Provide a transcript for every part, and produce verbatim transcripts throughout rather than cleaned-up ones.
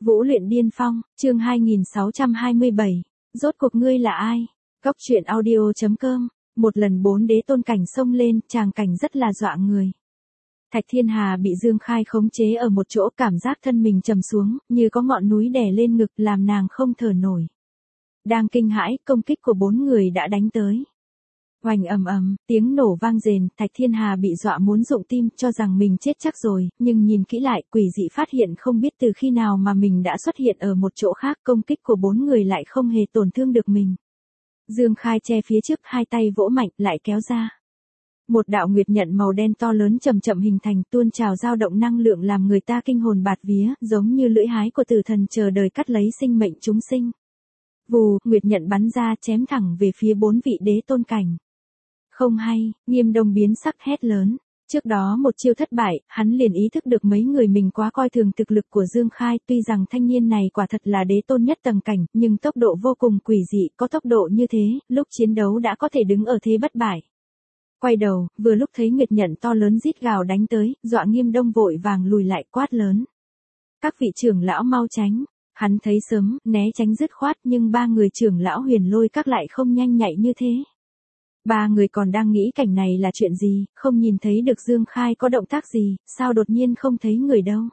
Vũ luyện điên phong, chương hai nghìn sáu trăm hai mươi bảy. Rốt cuộc ngươi là ai? Góc truyện audio chấm com. Một lần bốn đế tôn cảnh xông lên, tràng cảnh rất là dọa người. Thạch Thiên Hà bị Dương Khai khống chế ở một chỗ, cảm giác thân mình trầm xuống, như có ngọn núi đè lên ngực, làm nàng không thở nổi. Đang kinh hãi, công kích của bốn người đã đánh tới. Oành ầm ầm, tiếng nổ vang rền, Thạch Thiên Hà bị dọa muốn rụng tim, cho rằng mình chết chắc rồi, nhưng nhìn kỹ lại, quỷ dị phát hiện không biết từ khi nào mà mình đã xuất hiện ở một chỗ khác, công kích của bốn người lại không hề tổn thương được mình. Dương Khai che phía trước, hai tay vỗ mạnh, lại kéo ra. Một đạo nguyệt nhận màu đen to lớn chậm chậm hình thành, tuôn trào dao động năng lượng làm người ta kinh hồn bạt vía, giống như lưỡi hái của tử thần chờ đời cắt lấy sinh mệnh chúng sinh. Vù, nguyệt nhận bắn ra, chém thẳng về phía bốn vị đế tôn cảnh. Không hay, Nghiêm Đông biến sắc hét lớn. Trước đó một chiêu thất bại, hắn liền ý thức được mấy người mình quá coi thường thực lực của Dương Khai, tuy rằng thanh niên này quả thật là đế tôn nhất tầng cảnh, nhưng tốc độ vô cùng quỷ dị, có tốc độ như thế, lúc chiến đấu đã có thể đứng ở thế bất bại. Quay đầu, vừa lúc thấy nguyệt nhận to lớn rít gào đánh tới, dọa Nghiêm Đông vội vàng lùi lại quát lớn. Các vị trưởng lão mau tránh. Hắn thấy sớm, né tránh dứt khoát, nhưng ba người trưởng lão Huyền Lôi Các lại không nhanh nhạy như thế. Ba người còn đang nghĩ cảnh này là chuyện gì, không nhìn thấy được Dương Khai có động tác gì, sao đột nhiên không thấy người đâu.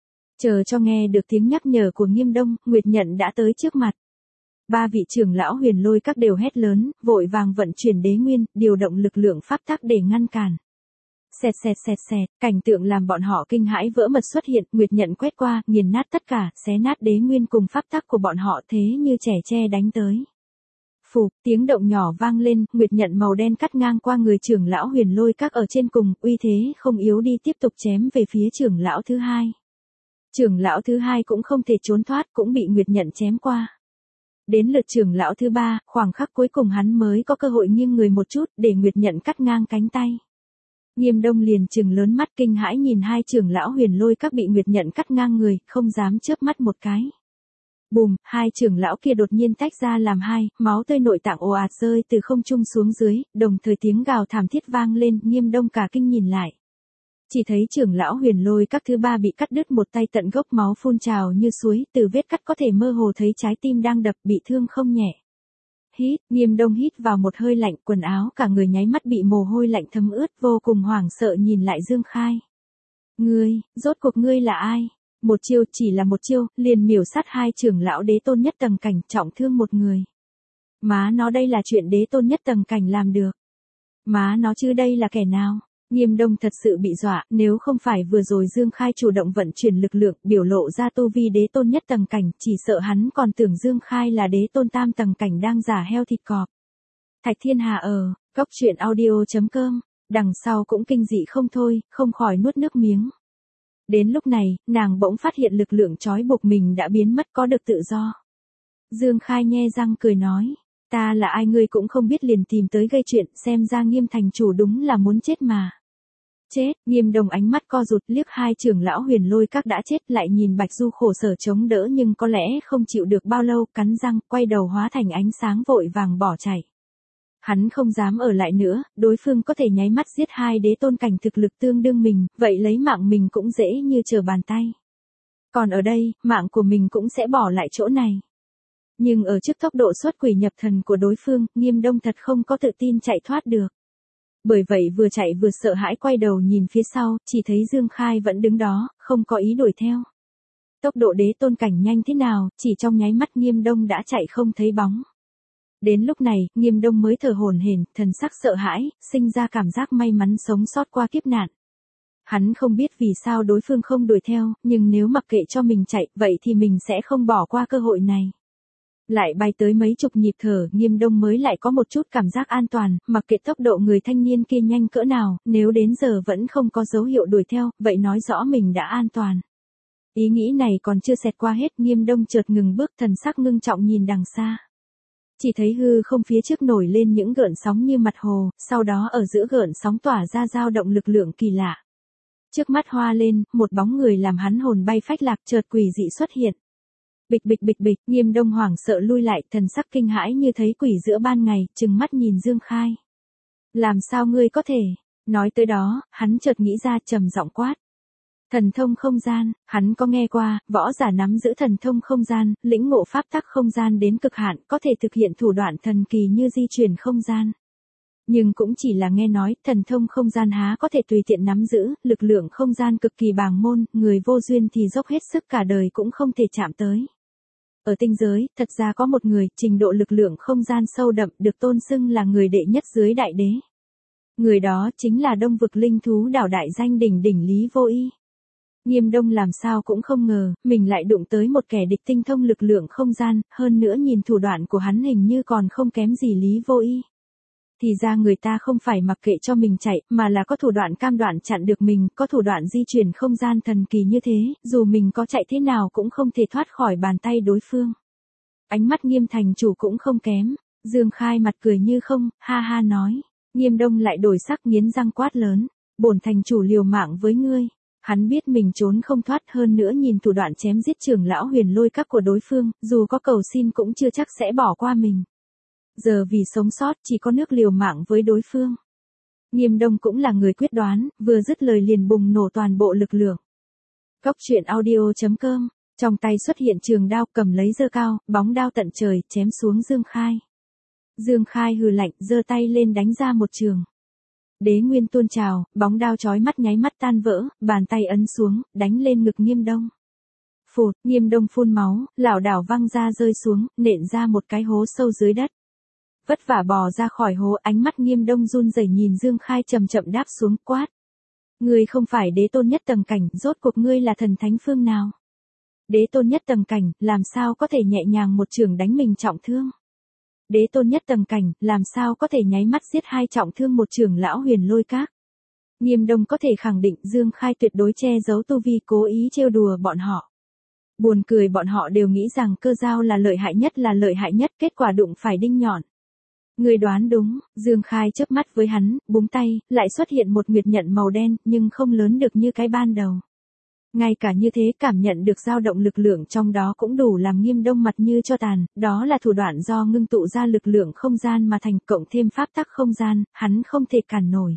Chờ cho nghe được tiếng nhắc nhở của Nghiêm Đông, nguyệt nhận đã tới trước mặt. Ba vị trưởng lão Huyền Lôi Các đều hét lớn, vội vàng vận chuyển đế nguyên, điều động lực lượng pháp tắc để ngăn cản. Xẹt xẹt xẹt xẹt, cảnh tượng làm bọn họ kinh hãi vỡ mật xuất hiện, nguyệt nhận quét qua, nghiền nát tất cả, xé nát đế nguyên cùng pháp tắc của bọn họ thế như trẻ tre đánh tới. Phù, tiếng động nhỏ vang lên, nguyệt nhận màu đen cắt ngang qua người trưởng lão Huyền Lôi Các ở trên cùng, uy thế không yếu đi tiếp tục chém về phía trưởng lão thứ hai. Trưởng lão thứ hai cũng không thể trốn thoát, cũng bị nguyệt nhận chém qua. Đến lượt trưởng lão thứ ba, khoảng khắc cuối cùng hắn mới có cơ hội nghiêng người một chút, để nguyệt nhận cắt ngang cánh tay. Nghiêm Đông liền trừng lớn mắt kinh hãi nhìn hai trưởng lão Huyền Lôi Các bị nguyệt nhận cắt ngang người, không dám chớp mắt một cái. Bùm, hai trưởng lão kia đột nhiên tách ra làm hai, máu tươi nội tạng ồ ạt rơi từ không trung xuống dưới, đồng thời tiếng gào thảm thiết vang lên, Nghiêm Đông cả kinh nhìn lại. Chỉ thấy trưởng lão Huyền Lôi Các thứ ba bị cắt đứt một tay tận gốc, máu phun trào như suối, từ vết cắt có thể mơ hồ thấy trái tim đang đập, bị thương không nhẹ. Hít, Nghiêm Đông hít vào một hơi lạnh, quần áo cả người nháy mắt bị mồ hôi lạnh thấm ướt, vô cùng hoảng sợ nhìn lại Dương Khai. Ngươi, rốt cuộc ngươi là ai? Một chiêu, chỉ là một chiêu, liền miểu sát hai trưởng lão đế tôn nhất tầng cảnh, trọng thương một người. Má nó đây là chuyện đế tôn nhất tầng cảnh làm được. Má nó chứ đây là kẻ nào? Nghiêm Đông thật sự bị dọa, nếu không phải vừa rồi Dương Khai chủ động vận chuyển lực lượng, biểu lộ ra tu vi đế tôn nhất tầng cảnh, chỉ sợ hắn còn tưởng Dương Khai là đế tôn tam tầng cảnh đang giả heo thịt cọp. Thạch Thiên Hà ở, góc truyện audio chấm com, đằng sau cũng kinh dị không thôi, không khỏi nuốt nước miếng. Đến lúc này, nàng bỗng phát hiện lực lượng trói buộc mình đã biến mất, có được tự do. Dương Khai nhe răng cười nói, ta là ai ngươi cũng không biết liền tìm tới gây chuyện, xem ra Nghiêm thành chủ đúng là muốn chết mà. Chết, Nghiêm Đông ánh mắt co rụt, liếc hai trưởng lão Huyền Lôi Các đã chết, lại nhìn Bạch Du khổ sở chống đỡ nhưng có lẽ không chịu được bao lâu, cắn răng, quay đầu hóa thành ánh sáng vội vàng bỏ chạy. Hắn không dám ở lại nữa, đối phương có thể nháy mắt giết hai đế tôn cảnh thực lực tương đương mình, vậy lấy mạng mình cũng dễ như trở bàn tay. Còn ở đây, mạng của mình cũng sẽ bỏ lại chỗ này. Nhưng ở trước tốc độ xuất quỷ nhập thần của đối phương, Nghiêm Đông thật không có tự tin chạy thoát được. Bởi vậy vừa chạy vừa sợ hãi quay đầu nhìn phía sau, chỉ thấy Dương Khai vẫn đứng đó, không có ý đuổi theo. Tốc độ đế tôn cảnh nhanh thế nào, chỉ trong nháy mắt Nghiêm Đông đã chạy không thấy bóng. Đến lúc này, Nghiêm Đông mới thở hổn hển, thần sắc sợ hãi, sinh ra cảm giác may mắn sống sót qua kiếp nạn. Hắn không biết vì sao đối phương không đuổi theo, nhưng nếu mặc kệ cho mình chạy, vậy thì mình sẽ không bỏ qua cơ hội này. Lại bay tới mấy chục nhịp thở, Nghiêm Đông mới lại có một chút cảm giác an toàn, mặc kệ tốc độ người thanh niên kia nhanh cỡ nào, nếu đến giờ vẫn không có dấu hiệu đuổi theo, vậy nói rõ mình đã an toàn. Ý nghĩ này còn chưa xẹt qua hết, Nghiêm Đông chợt ngừng bước, thần sắc ngưng trọng nhìn đằng xa. Chỉ thấy hư không phía trước nổi lên những gợn sóng như mặt hồ, sau đó ở giữa gợn sóng tỏa ra dao động lực lượng kỳ lạ. Trước mắt hoa lên, một bóng người làm hắn hồn bay phách lạc, chợt quỷ dị xuất hiện. Bịch bịch bịch bịch, Nghiêm Đông hoảng sợ lui lại, thần sắc kinh hãi như thấy quỷ giữa ban ngày, trừng mắt nhìn Dương Khai. Làm sao ngươi có thể? Nói tới đó, hắn chợt nghĩ ra, trầm giọng quát. Thần thông không gian, hắn có nghe qua, võ giả nắm giữ thần thông không gian, lĩnh ngộ pháp tắc không gian đến cực hạn, có thể thực hiện thủ đoạn thần kỳ như di chuyển không gian. Nhưng cũng chỉ là nghe nói, thần thông không gian há có thể tùy tiện nắm giữ, lực lượng không gian cực kỳ bàng môn, người vô duyên thì dốc hết sức cả đời cũng không thể chạm tới. Ở tinh giới, thật ra có một người, trình độ lực lượng không gian sâu đậm, được tôn xưng là người đệ nhất dưới đại đế. Người đó chính là Đông vực linh thú đảo đại danh đỉnh đỉnh Lý Vô Y. Nghiêm Đông làm sao cũng không ngờ, mình lại đụng tới một kẻ địch tinh thông lực lượng không gian, hơn nữa nhìn thủ đoạn của hắn hình như còn không kém gì Lý Vô Y. Thì ra người ta không phải mặc kệ cho mình chạy, mà là có thủ đoạn cam đoạn chặn được mình, có thủ đoạn di chuyển không gian thần kỳ như thế, dù mình có chạy thế nào cũng không thể thoát khỏi bàn tay đối phương. Ánh mắt Nghiêm thành chủ cũng không kém, Dương Khai mặt cười như không, ha ha nói. Nghiêm Đông lại đổi sắc nghiến răng quát lớn, bổn thành chủ liều mạng với ngươi. Hắn biết mình trốn không thoát, hơn nữa nhìn thủ đoạn chém giết trưởng lão Huyền Lôi Các của đối phương, dù có cầu xin cũng chưa chắc sẽ bỏ qua mình. Giờ vì sống sót chỉ có nước liều mạng với đối phương. Nghiêm Đông cũng là người quyết đoán, vừa dứt lời liền bùng nổ toàn bộ lực lượng. Cốc truyện audio chấm com, trong tay xuất hiện trường đao, cầm lấy giơ cao, bóng đao tận trời, chém xuống Dương Khai. Dương Khai hừ lạnh, giơ tay lên đánh ra một trường. Đế nguyên tuôn trào, bóng đao chói mắt nháy mắt tan vỡ, bàn tay ấn xuống, đánh lên ngực Nghiêm Đông. Phụt, Nghiêm Đông phun máu, lảo đảo văng ra rơi xuống, nện ra một cái hố sâu dưới đất. Vất vả bò ra khỏi hố, ánh mắt Nghiêm Đông run rẩy nhìn Dương Khai chậm chậm đáp xuống, quát. Ngươi không phải đế tôn nhất tầng cảnh, rốt cuộc ngươi là thần thánh phương nào? Đế tôn nhất tầng cảnh, làm sao có thể nhẹ nhàng một trường đánh mình trọng thương? Đế tôn nhất tầng cảnh, làm sao có thể nháy mắt giết hai trọng thương một trưởng lão Huyền Lôi Các? Nghiêm Đông có thể khẳng định Dương Khai tuyệt đối che giấu tu vi, cố ý trêu đùa bọn họ. Buồn cười, bọn họ đều nghĩ rằng Cơ Dao là lợi hại nhất là lợi hại nhất, kết quả đụng phải đinh nhọn. Người đoán đúng, Dương Khai chớp mắt với hắn, búng tay, lại xuất hiện một nguyệt nhận màu đen, nhưng không lớn được như cái ban đầu. Ngay cả như thế, cảm nhận được dao động lực lượng trong đó cũng đủ làm Nghiêm Đông mặt như cho tàn, đó là thủ đoạn do ngưng tụ ra lực lượng không gian mà thành, cộng thêm pháp tắc không gian, hắn không thể cản nổi.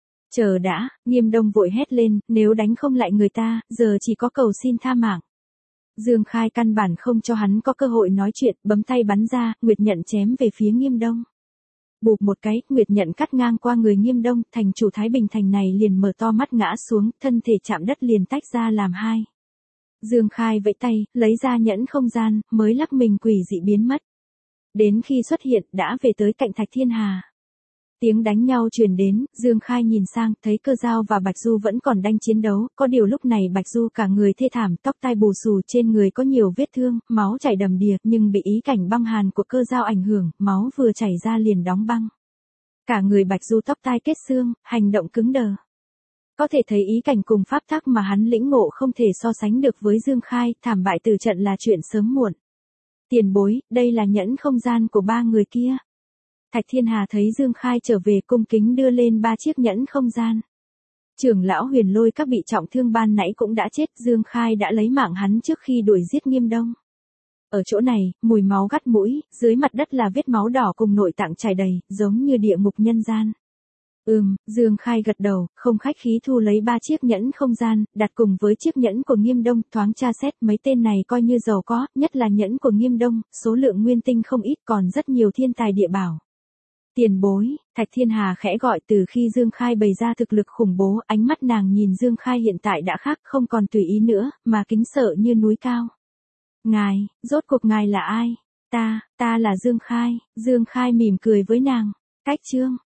Chờ đã, Nghiêm Đông vội hét lên, nếu đánh không lại người ta, giờ chỉ có cầu xin tha mạng. Dương Khai căn bản không cho hắn có cơ hội nói chuyện, bấm tay bắn ra, nguyệt nhận chém về phía Nghiêm Đông. Bụp một cái, nguyệt nhận cắt ngang qua người Nghiêm Đông, thành chủ Thái Bình Thành này liền mở to mắt ngã xuống, thân thể chạm đất liền tách ra làm hai. Dương Khai vẫy tay, lấy ra nhẫn không gian, mới lắc mình quỷ dị biến mất. Đến khi xuất hiện, đã về tới cạnh Thạch Thiên Hà. Tiếng đánh nhau truyền đến, Dương Khai nhìn sang, thấy Cơ Dao và Bạch Du vẫn còn đang chiến đấu, có điều lúc này Bạch Du cả người thê thảm, tóc tai bù xù, trên người có nhiều vết thương, máu chảy đầm đìa, nhưng bị ý cảnh băng hàn của Cơ Dao ảnh hưởng, máu vừa chảy ra liền đóng băng. Cả người Bạch Du tóc tai kết xương, hành động cứng đờ. Có thể thấy ý cảnh cùng pháp tắc mà hắn lĩnh ngộ không thể so sánh được với Dương Khai, thảm bại từ trận là chuyện sớm muộn. Tiền bối, đây là nhẫn không gian của ba người kia. Thạch Thiên Hà thấy Dương Khai trở về, cung kính đưa lên ba chiếc nhẫn không gian. Trưởng lão Huyền Lôi Các bị trọng thương ban nãy cũng đã chết, Dương Khai đã lấy mạng hắn trước khi đuổi giết Nghiêm Đông. Ở chỗ này, mùi máu gắt mũi, dưới mặt đất là vết máu đỏ cùng nội tạng chảy đầy, giống như địa ngục nhân gian. Ừm, Dương Khai gật đầu, không khách khí thu lấy ba chiếc nhẫn không gian, đặt cùng với chiếc nhẫn của Nghiêm Đông, thoáng tra xét mấy tên này coi như giàu có, nhất là nhẫn của Nghiêm Đông, số lượng nguyên tinh không ít, còn rất nhiều thiên tài địa bảo. Tiền bối, Thạch Thiên Hà khẽ gọi, từ khi Dương Khai bày ra thực lực khủng bố, ánh mắt nàng nhìn Dương Khai hiện tại đã khác, không còn tùy ý nữa, mà kính sợ như núi cao. Ngài, rốt cuộc ngài là ai? Ta, ta là Dương Khai. Dương Khai mỉm cười với nàng. Cách chương